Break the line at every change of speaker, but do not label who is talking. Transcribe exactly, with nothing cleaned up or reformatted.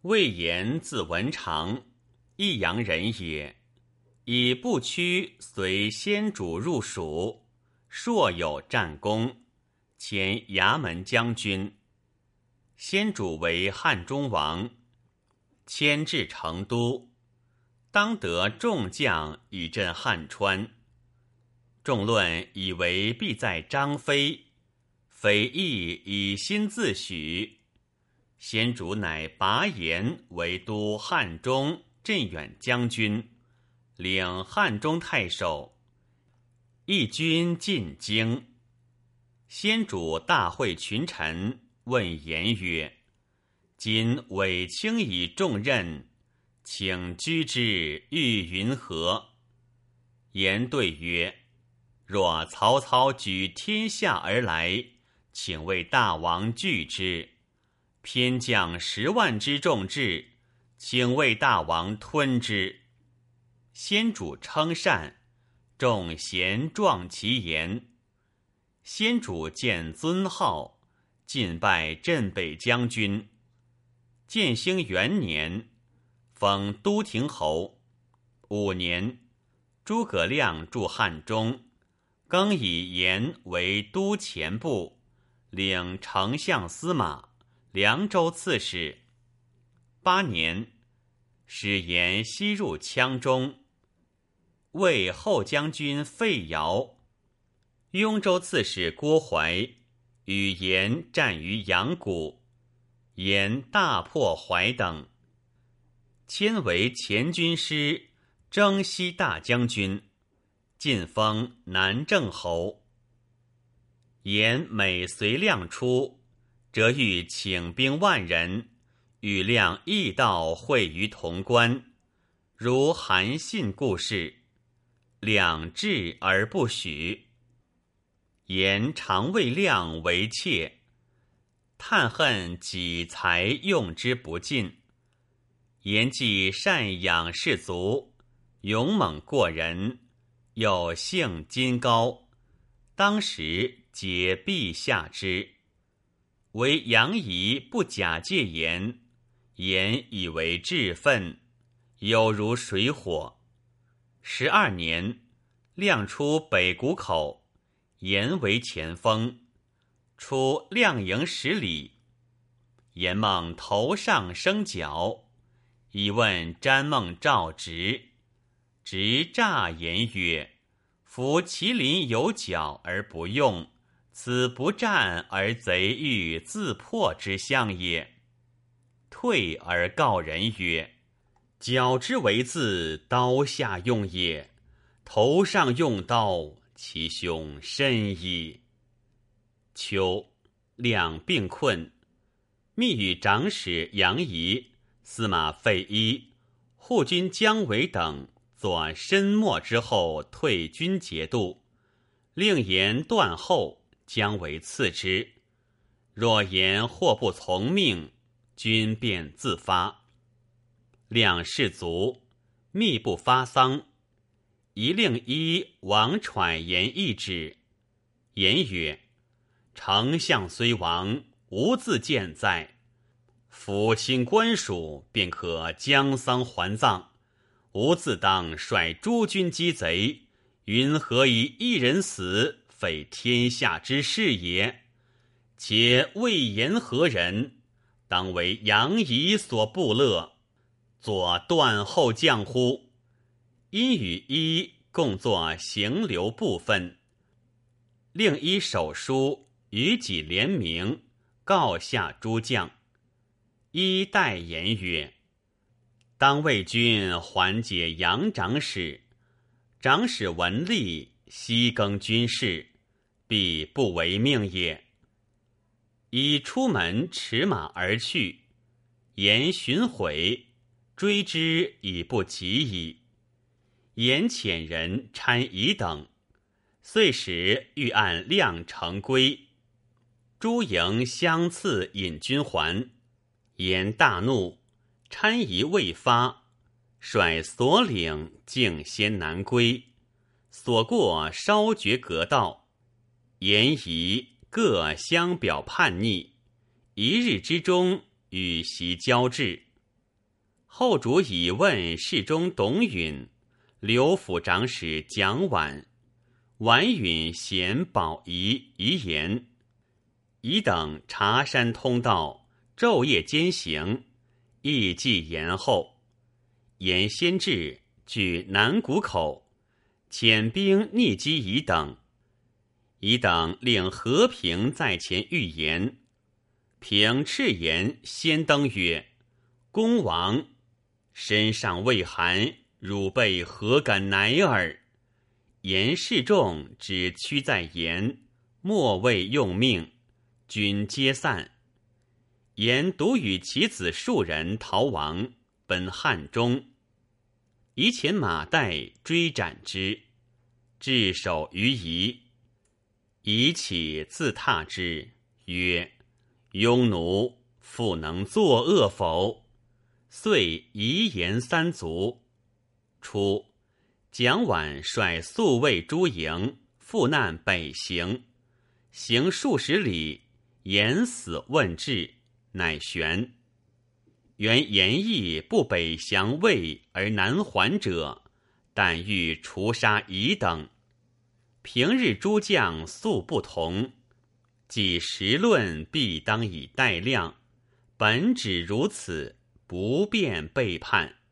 魏延字文长，益阳人也。以部曲随先主入蜀，硕有战功，前衙门将军。先主为汉中王，迁至成都，当得众将以镇汉川。众论以为必在张飞，匪亦以心自许。先主乃拔言为都汉中镇远将军，领汉中太守，义军进京。先主大会群臣，问言曰：今委卿以重任，请居之，欲云何？言对曰：若曹操举天下而来，请为大王拒之；偏将十万之众至，请为大王吞之。先主称善，众贤壮其言。先主见尊号，进拜镇北将军。建兴元年，封都亭侯。五年，诸葛亮驻汉中，更以言为都前部，领丞相司马、凉州刺史。八年，使言西入羌中，为后将军费尧。雍州刺史郭淮与言战于阳谷，言大破淮等，迁为前军师征西大将军，晋封南郑侯。言每随亮出，则欲请兵万人，与亮亦道会于潼关，如韩信故事。亮至而不许。言常谓亮为妾，叹恨己才用之不尽。言既善养士卒，勇猛过人，又性矜高，当时皆必下之。唯杨仪不假借言，言以为志愤，有如水火。十二年，亮出北谷口，言为前锋，出亮营十里。言梦头上生角，以问詹孟赵直。直诈言曰：夫麒麟有角而不用，此不战而贼欲自破之象也。退而告人曰：角之为自刀下用也，头上用刀，其凶甚矣。秋，亮病困，密与长史杨仪、司马费祎、护军姜维等作申末之后退军节度，令言断后，姜维赐之。若言或不从命，军便自发。亮士卒，密不发丧。一令一王揣言一旨，言曰：丞相虽亡，无自健在。抚亲官属，便可将丧还葬，吾自当率诸军击贼，云何以一人死，废天下之事也？且魏延何人？当为杨仪所不乐，作断后将乎？因与一共作行留部分，令一手书，与己联名，告下诸将。一代言曰：当为君缓解杨长史，长史闻吏，悉更军事，必不为命也。一出门驰马而去，言寻悔，追之已不及矣。言遣人参夷等，遂使欲按亮成规。诸营相次引军还，言大怒，参夷未发，率所领径先南归，所过稍绝隔道。言夷各相表叛逆，一日之中与袭交至。 后主以问侍中董允、刘府长史蒋琬。琬允贤保仪、遗言，乙等茶山通道，昼夜兼行，意计延后。延先至，据南谷口，遣兵逆击乙等。乙等令和平在前预言。平赤言先登曰：“公王身上未寒，汝辈何敢乃尔？”言示众只屈在言，莫谓用命，均皆散。言独与其子数人逃亡，奔汉中。夷遣马岱追斩之，至守于夷。夷起自挞之，曰：“庸奴，复能作恶否？”遂遗言三族。初，蒋琬率宿卫诸营赴难北行，行数十里，言死问至，乃旋。原言意不北降魏而南还者，但欲除杀夷等。平日诸将素不同，既时论必当以待量，本只如此，不便背叛。